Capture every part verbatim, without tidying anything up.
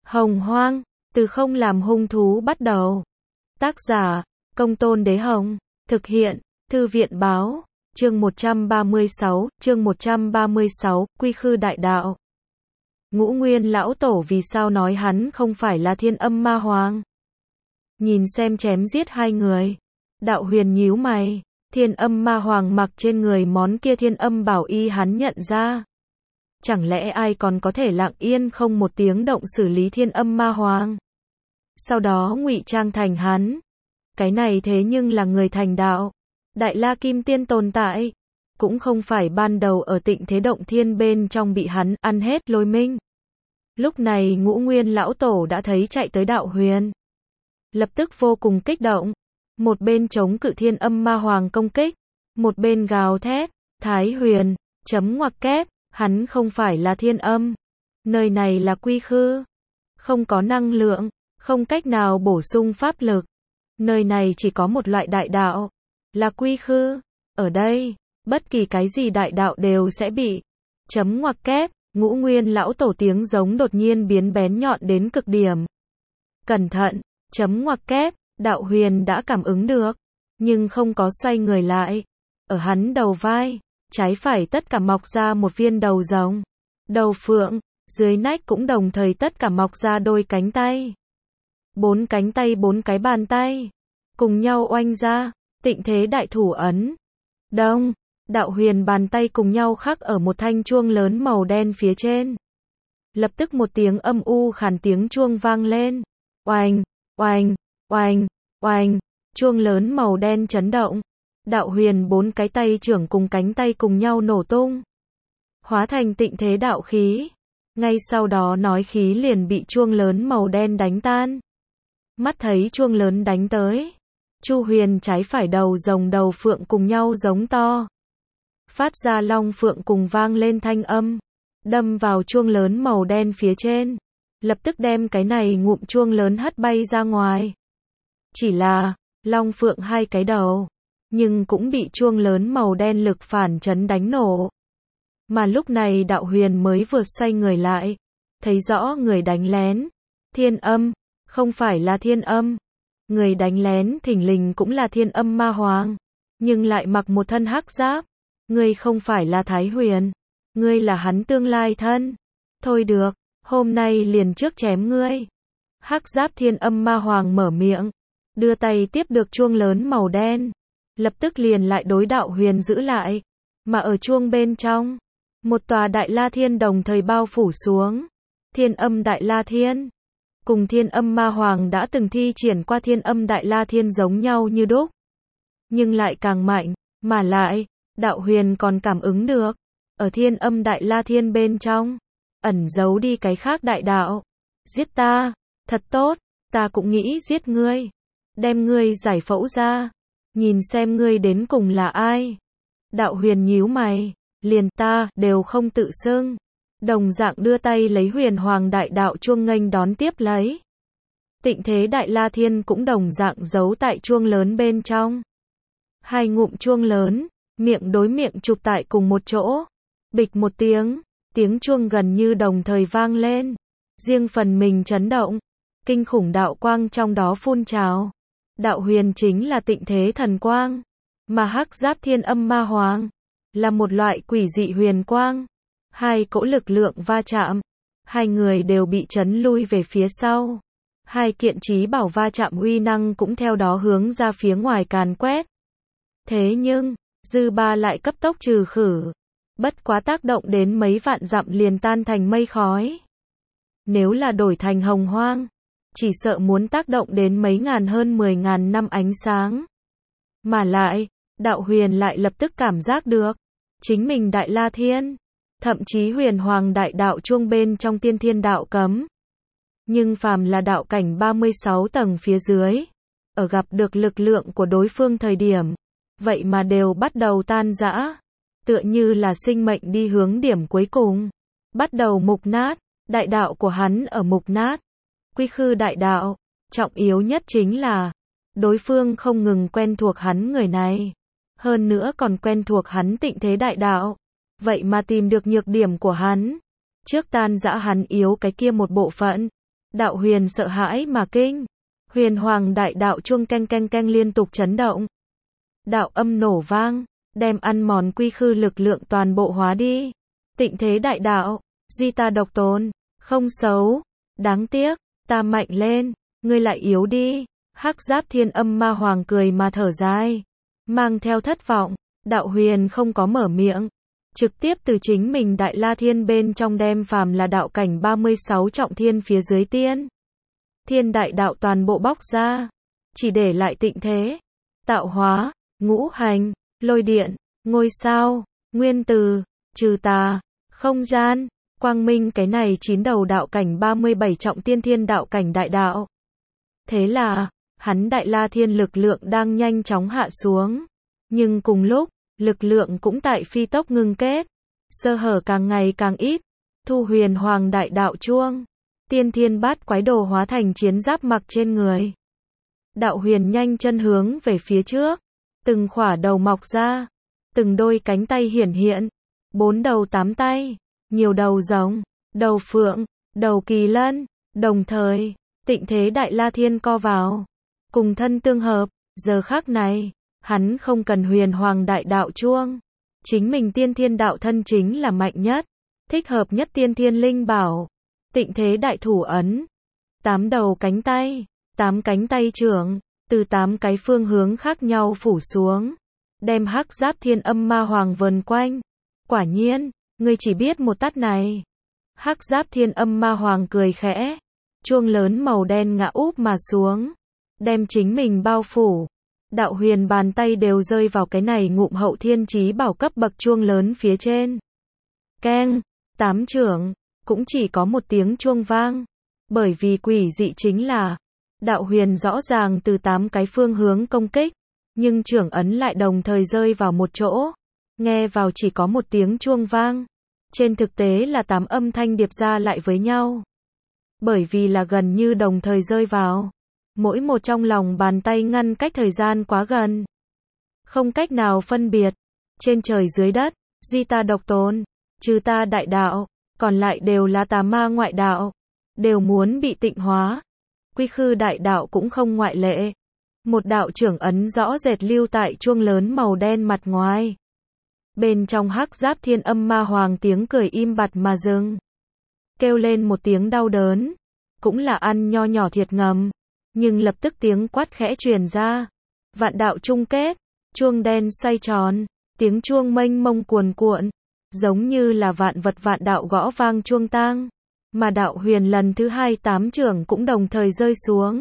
Hồng Hoang, từ không làm hung thú bắt đầu. Tác giả, Công Tôn Đế Hồng. Thực hiện, Thư viện Báo. Chương một trăm ba mươi sáu, chương một trăm ba mươi sáu, Quy Khư Đại Đạo. Ngũ Nguyên Lão Tổ vì sao nói hắn không phải là Thiên Âm Ma Hoàng? Nhìn xem chém giết hai người. Đạo Huyền nhíu mày. Thiên Âm Ma Hoàng mặc trên người món kia Thiên Âm Bảo Y hắn nhận ra. Chẳng lẽ ai còn có thể lặng yên không một tiếng động xử lý Thiên Âm Ma Hoàng? Sau đó ngụy trang thành hắn. Cái này thế nhưng là người thành đạo. Đại La Kim Tiên tồn tại. Cũng không phải ban đầu ở Tịnh Thế Động Thiên bên trong bị hắn ăn hết Lôi Minh. Lúc này Ngũ Nguyên Lão Tổ đã thấy chạy tới Đạo Huyền. Lập tức vô cùng kích động. Một bên chống cự Thiên Âm Ma Hoàng công kích. Một bên gào thét. Thái Huyền, chấm ngoặc kép. Hắn không phải là Thiên Âm. Nơi này là Quy Khư. Không có năng lượng. Không cách nào bổ sung pháp lực. Nơi này chỉ có một loại đại đạo. Là Quy Khư. Ở đây, bất kỳ cái gì đại đạo đều sẽ bị chấm ngoặc kép. Ngũ Nguyên Lão Tổ tiếng giống đột nhiên biến bén nhọn đến cực điểm. Cẩn thận, chấm ngoặc kép. Đạo Huyền đã cảm ứng được. Nhưng không có xoay người lại. Ở hắn đầu vai, trái phải tất cả mọc ra một viên đầu rồng. Đầu phượng, dưới nách cũng đồng thời tất cả mọc ra đôi cánh tay. Bốn cánh tay bốn cái bàn tay. Cùng nhau oanh ra. Tịnh Thế Đại Thủ Ấn. Đông. Đạo Huyền bàn tay cùng nhau khắc ở một thanh chuông lớn màu đen phía trên. Lập tức một tiếng âm u khàn tiếng chuông vang lên. Oanh, oanh, oanh, oanh. Chuông lớn màu đen chấn động. Đạo Huyền bốn cái tay trưởng cùng cánh tay cùng nhau nổ tung. Hóa thành tịnh thế đạo khí. Ngay sau đó nói khí liền bị chuông lớn màu đen đánh tan. Mắt thấy chuông lớn đánh tới. Chu Huyền trái phải đầu rồng đầu phượng cùng nhau giống to. Phát ra long phượng cùng vang lên thanh âm. Đâm vào chuông lớn màu đen phía trên. Lập tức đem cái này ngụm chuông lớn hất bay ra ngoài. Chỉ là, long phượng hai cái đầu. Nhưng cũng bị chuông lớn màu đen lực phản chấn đánh nổ. Mà lúc này Đạo Huyền mới vừa xoay người lại. Thấy rõ người đánh lén. Thiên Âm, không phải là Thiên Âm. Người đánh lén thình lình cũng là Thiên Âm Ma Hoàng. Nhưng lại mặc một thân hắc giáp. Ngươi không phải là Thái Huyền. Ngươi là hắn tương lai thân. Thôi được, hôm nay liền trước chém ngươi. Hắc giáp Thiên Âm Ma Hoàng mở miệng. Đưa tay tiếp được chuông lớn màu đen. Lập tức liền lại đối Đạo Huyền giữ lại. Mà ở chuông bên trong. Một tòa Đại La Thiên đồng thời bao phủ xuống. Thiên Âm Đại La Thiên. Cùng Thiên Âm Ma Hoàng đã từng thi triển qua Thiên Âm Đại La Thiên giống nhau như đúc. Nhưng lại càng mạnh. Mà lại, Đạo Huyền còn cảm ứng được. Ở Thiên Âm Đại La Thiên bên trong. Ẩn giấu đi cái khác đại đạo. Giết ta. Thật tốt. Ta cũng nghĩ giết ngươi. Đem ngươi giải phẫu ra. Nhìn xem ngươi đến cùng là ai. Đạo Huyền nhíu mày. Liền ta, đều không tự xưng. Đồng dạng đưa tay lấy Huyền Hoàng Đại Đạo chuông nghênh đón tiếp lấy. Tịnh Thế Đại La Thiên cũng đồng dạng giấu tại chuông lớn bên trong. Hai ngụm chuông lớn, miệng đối miệng chụp tại cùng một chỗ. Bịch một tiếng, tiếng chuông gần như đồng thời vang lên. Riêng phần mình chấn động. Kinh khủng đạo quang trong đó phun trào. Đạo Huyền chính là tịnh thế thần quang. Mà hắc giáp Thiên Âm Ma Hoàng là một loại quỷ dị huyền quang. Hai cỗ lực lượng va chạm. Hai người đều bị chấn lui về phía sau. Hai kiện chí bảo va chạm uy năng cũng theo đó hướng ra phía ngoài càn quét. Thế nhưng, dư ba lại cấp tốc trừ khử. Bất quá tác động đến mấy vạn dặm liền tan thành mây khói. Nếu là đổi thành Hồng Hoang, chỉ sợ muốn tác động đến mấy ngàn hơn mười ngàn năm ánh sáng. Mà lại, Đạo Huyền lại lập tức cảm giác được. Chính mình Đại La Thiên. Thậm chí Huyền Hoàng Đại Đạo chuông bên trong tiên thiên đạo cấm. Nhưng phàm là đạo cảnh ba mươi sáu tầng phía dưới. Ở gặp được lực lượng của đối phương thời điểm. Vậy mà đều bắt đầu tan rã. Tựa như là sinh mệnh đi hướng điểm cuối cùng. Bắt đầu mục nát. Đại đạo của hắn ở mục nát. Quy Khư Đại Đạo. Trọng yếu nhất chính là. Đối phương không ngừng quen thuộc hắn người này. Hơn nữa còn quen thuộc hắn Tịnh Thế Đại Đạo. Vậy mà tìm được nhược điểm của hắn. Trước tan rã hắn yếu cái kia một bộ phận. Đạo Huyền sợ hãi mà kinh. Huyền Hoàng đại đạo chuông keng keng keng liên tục chấn động. Đạo âm nổ vang, đem ăn mòn quy khư lực lượng toàn bộ hóa đi. Tịnh thế đại đạo, duy ta độc tôn, không xấu, đáng tiếc, ta mạnh lên, ngươi lại yếu đi. Hắc Giáp Thiên Âm Ma Hoàng cười mà thở dài, mang theo thất vọng. Đạo Huyền không có mở miệng, trực tiếp từ chính mình Đại La Thiên bên trong đem phàm là đạo cảnh ba mươi sáu trọng thiên phía dưới tiên thiên đại đạo toàn bộ bóc ra, chỉ để lại tịnh thế, tạo hóa, ngũ hành, lôi điện, ngôi sao, nguyên từ, trừ tà, không gian, quang minh, cái này chín đầu đạo cảnh ba mươi bảy trọng tiên thiên đạo cảnh đại đạo. Thế là, hắn Đại La Thiên lực lượng đang nhanh chóng hạ xuống, nhưng cùng lúc, lực lượng cũng tại phi tốc ngưng kết, sơ hở càng ngày càng ít. Thu Huyền Hoàng đại đạo chuông, tiên thiên bát quái đồ hóa thành chiến giáp mặc trên người. Đạo Huyền nhanh chân hướng về phía trước, từng khỏa đầu mọc ra, từng đôi cánh tay hiển hiện, bốn đầu tám tay, nhiều đầu rồng, đầu phượng, đầu kỳ lân, đồng thời, tịnh thế Đại La Thiên co vào, cùng thân tương hợp. Giờ khắc này, hắn không cần Huyền Hoàng đại đạo chuông, chính mình tiên thiên đạo thân chính là mạnh nhất, thích hợp nhất tiên thiên linh bảo. Tịnh thế đại thủ ấn, tám đầu cánh tay, tám cánh tay trưởng, từ tám cái phương hướng khác nhau phủ xuống, đem Hắc Giáp Thiên Âm Ma Hoàng vần quanh. Quả nhiên, ngươi chỉ biết một tát này. Hắc Giáp Thiên Âm Ma Hoàng cười khẽ, chuông lớn màu đen ngã úp mà xuống, đem chính mình bao phủ. Đạo Huyền bàn tay đều rơi vào cái này ngụm hậu thiên chí bảo cấp bậc chuông lớn phía trên. Keng, tám trưởng, cũng chỉ có một tiếng chuông vang. Bởi vì quỷ dị chính là, Đạo Huyền rõ ràng từ tám cái phương hướng công kích, nhưng trưởng ấn lại đồng thời rơi vào một chỗ. Nghe vào chỉ có một tiếng chuông vang, trên thực tế là tám âm thanh điệp ra lại với nhau. Bởi vì là gần như đồng thời rơi vào, mỗi một trong lòng bàn tay ngăn cách thời gian quá gần, không cách nào phân biệt. Trên trời dưới đất, duy ta độc tôn, trừ ta đại đạo, còn lại đều là tà ma ngoại đạo, đều muốn bị tịnh hóa. Quy khư đại đạo cũng không ngoại lệ. Một đạo trưởng ấn rõ rệt lưu tại chuông lớn màu đen mặt ngoài. Bên trong Hắc Giáp Thiên Âm Ma Hoàng tiếng cười im bặt mà dừng. Kêu lên một tiếng đau đớn, cũng là ăn nho nhỏ thiệt ngầm, nhưng lập tức tiếng quát khẽ truyền ra. Vạn đạo chung kết, chuông đen xoay tròn, tiếng chuông mênh mông cuồn cuộn, giống như là vạn vật vạn đạo gõ vang chuông tang. Mà Đạo Huyền lần thứ hai tám trưởng cũng đồng thời rơi xuống,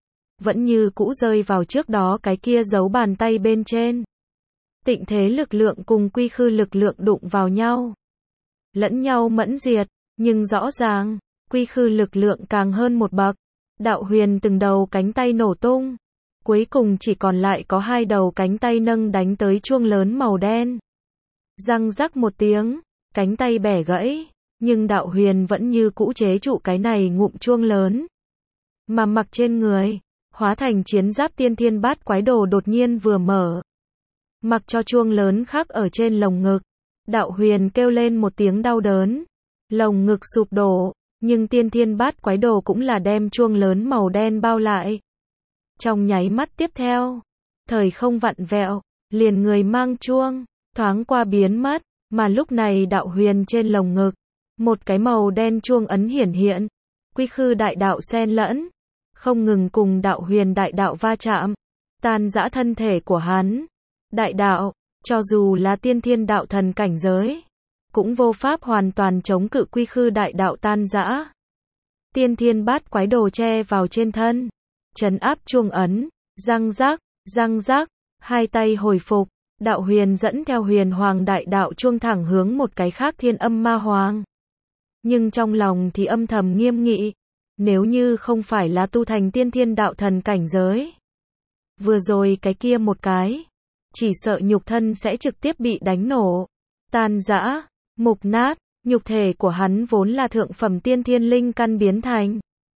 vẫn như cũ rơi vào trước đó cái kia dấu bàn tay bên trên. Tịnh thế lực lượng cùng quy khư lực lượng đụng vào nhau, lẫn nhau mẫn diệt, nhưng rõ ràng, quy khư lực lượng càng hơn một bậc. Đạo Huyền từng đầu cánh tay nổ tung, cuối cùng chỉ còn lại có hai đầu cánh tay nâng đánh tới chuông lớn màu đen. Răng rắc một tiếng, cánh tay bẻ gãy, nhưng Đạo Huyền vẫn như cũ chế trụ cái này ngụm chuông lớn, mà mặc trên người, hóa thành chiến giáp tiên thiên bát quái đồ đột nhiên vừa mở, mặc cho chuông lớn khắc ở trên lồng ngực. Đạo Huyền kêu lên một tiếng đau đớn, lồng ngực sụp đổ, nhưng tiên thiên bát quái đồ cũng là đem chuông lớn màu đen bao lại. Trong nháy mắt tiếp theo, thời không vặn vẹo, liền người mang chuông, thoáng qua biến mất, mà lúc này Đạo Huyền trên lồng ngực, một cái màu đen chuông ấn hiển hiện, quy khư đại đạo xen lẫn, không ngừng cùng Đạo Huyền đại đạo va chạm, tan rã thân thể của hắn. Đại đạo, cho dù là tiên thiên đạo thần cảnh giới, cũng vô pháp hoàn toàn chống cự quy khư đại đạo tan rã. Tiên thiên bát quái đồ che vào trên thân, trấn áp chuông ấn, răng rắc, răng rắc, hai tay hồi phục. Đạo Huyền dẫn theo Huyền Hoàng đại đạo chuông thẳng hướng một cái khác Thiên Âm Ma Hoàng. Nhưng trong lòng thì âm thầm nghiêm nghị, nếu như không phải là tu thành tiên thiên đạo thần cảnh giới, vừa rồi cái kia một cái, chỉ sợ nhục thân sẽ trực tiếp bị đánh nổ, tan rã, mục nát. Nhục thể của hắn vốn là thượng phẩm tiên thiên linh căn biến thành,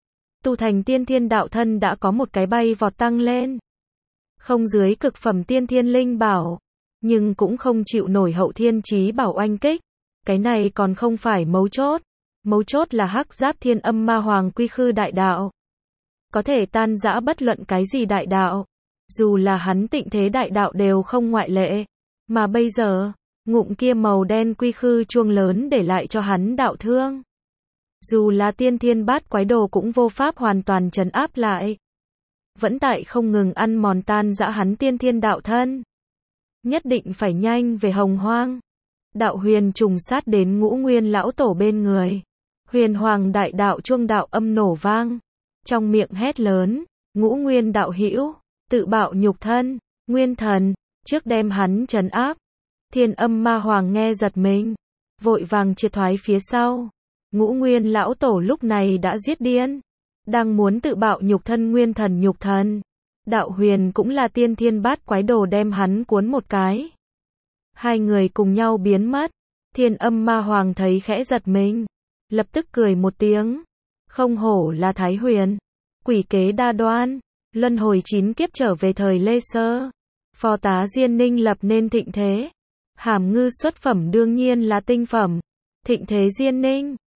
tu thành tiên thiên đạo thân đã có một cái bay vọt tăng lên, không dưới cực phẩm tiên thiên linh bảo, nhưng cũng không chịu nổi hậu thiên chí bảo oanh kích. Cái này còn không phải mấu chốt, Mấu chốt là hắc giáp thiên âm ma hoàng quy khư đại đạo. Có thể tan rã bất luận cái gì đại đạo. Dù là hắn tịnh thế đại đạo đều không ngoại lệ. Mà bây giờ, ngụm kia màu đen quy khư chuông lớn để lại cho hắn đạo thương. Dù là tiên thiên bát quái đồ cũng vô pháp hoàn toàn trấn áp lại. Vẫn tại không ngừng ăn mòn tan dã hắn tiên thiên đạo thân. Nhất định phải nhanh về Hồng Hoang. Đạo huyền trùng sát đến Ngũ Nguyên lão tổ bên người. Huyền hoàng đại đạo chuông đạo âm nổ vang. Trong miệng hét lớn, Ngũ Nguyên đạo hữu, tự bạo nhục thân, nguyên thần, trước đem hắn trấn áp. Thiên âm ma hoàng nghe giật mình, vội vàng triệt thoái phía sau. Ngũ Nguyên lão tổ lúc này đã giết điên, đang muốn tự bạo nhục thân nguyên thần nhục thần. Đạo huyền cũng là tiên thiên bát quái đồ đem hắn cuốn một cái. Hai người cùng nhau biến mất. Thiên âm ma hoàng thấy khẽ giật mình, lập tức cười một tiếng. Không hổ là Thái Huyền, quỷ kế đa đoan, luân hồi chín kiếp trở về thời Lê Sơ. Phó tá Diên Ninh lập nên thịnh thế. Hàm ngư xuất phẩm đương nhiên là tinh phẩm. Thịnh thế Diên Ninh,